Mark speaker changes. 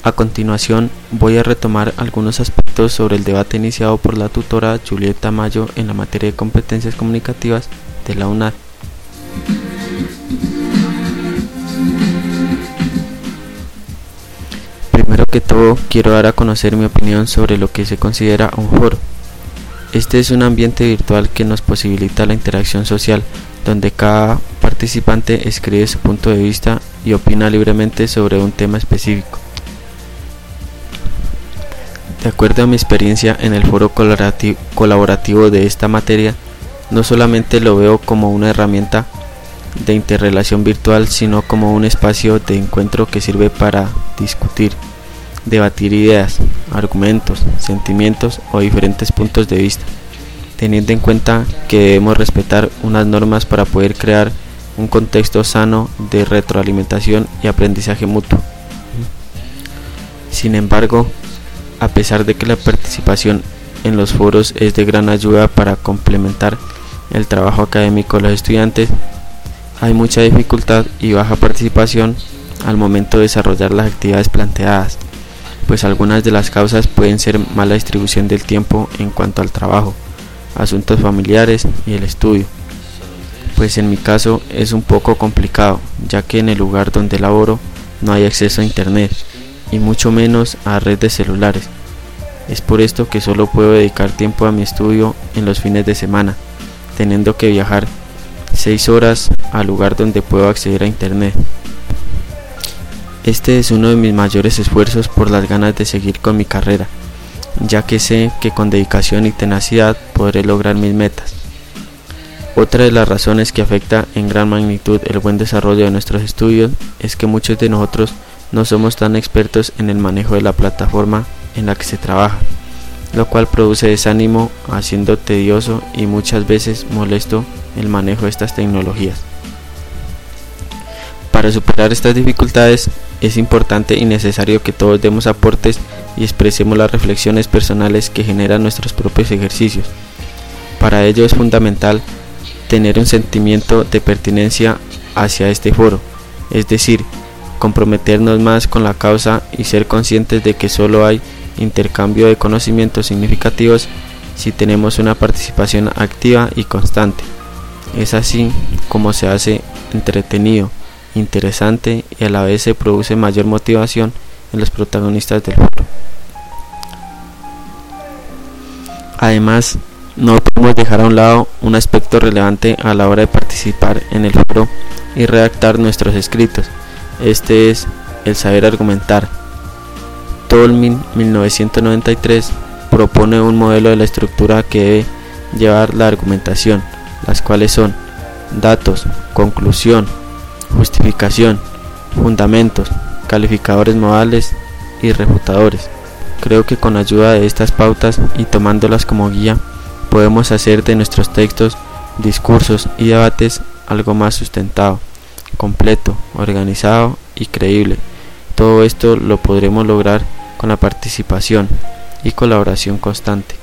Speaker 1: A continuación, voy a retomar algunos aspectos sobre el debate iniciado por la tutora Julieta Mayo en la materia de competencias comunicativas de la UNAD. Primero que todo, quiero dar a conocer mi opinión sobre lo que se considera un foro. Este es un ambiente virtual que nos posibilita la interacción social, donde cada participante escribe su punto de vista y opina libremente sobre un tema específico. De acuerdo a mi experiencia en el foro colaborativo de esta materia, no solamente lo veo como una herramienta de interrelación virtual, sino como un espacio de encuentro que sirve para discutir, debatir ideas, argumentos, sentimientos o diferentes puntos de vista, teniendo en cuenta que debemos respetar unas normas para poder crear un contexto sano de retroalimentación y aprendizaje mutuo. Sin embargo, a pesar de que la participación en los foros es de gran ayuda para complementar el trabajo académico de los estudiantes, hay mucha dificultad y baja participación al momento de desarrollar las actividades planteadas, pues algunas de las causas pueden ser mala distribución del tiempo en cuanto al trabajo, asuntos familiares y el estudio. Pues en mi caso es un poco complicado, ya que en el lugar donde laboro no hay acceso a internet y mucho menos a redes de celulares. Es por esto que solo puedo dedicar tiempo a mi estudio en los fines de semana, teniendo que viajar 6 horas al lugar donde puedo acceder a internet. Este es uno de mis mayores esfuerzos por las ganas de seguir con mi carrera, ya que sé que con dedicación y tenacidad podré lograr mis metas. Otra de las razones que afecta en gran magnitud el buen desarrollo de nuestros estudios es que muchos de nosotros no somos tan expertos en el manejo de la plataforma en la que se trabaja, lo cual produce desánimo, haciendo tedioso y muchas veces molesto el manejo de estas tecnologías. Para superar estas dificultades es importante y necesario que todos demos aportes y expresemos las reflexiones personales que generan nuestros propios ejercicios. Para ello es fundamental tener un sentimiento de pertenencia hacia este foro, es decir, comprometernos más con la causa y ser conscientes de que solo hay intercambio de conocimientos significativos si tenemos una participación activa y constante. Es así como se hace entretenido, interesante y a la vez se produce mayor motivación en los protagonistas del foro. Además, no podemos dejar a un lado un aspecto relevante a la hora de participar en el foro y redactar nuestros escritos. Este es el saber argumentar. Tolmin, 1993, propone un modelo de la estructura que debe llevar la argumentación, las cuales son datos, conclusión, justificación, fundamentos, calificadores modales y refutadores. Creo que con ayuda de estas pautas y tomándolas como guía, podemos hacer de nuestros textos, discursos y debates algo más sustentado, completo, organizado y creíble. Todo esto lo podremos lograr con la participación y colaboración constante.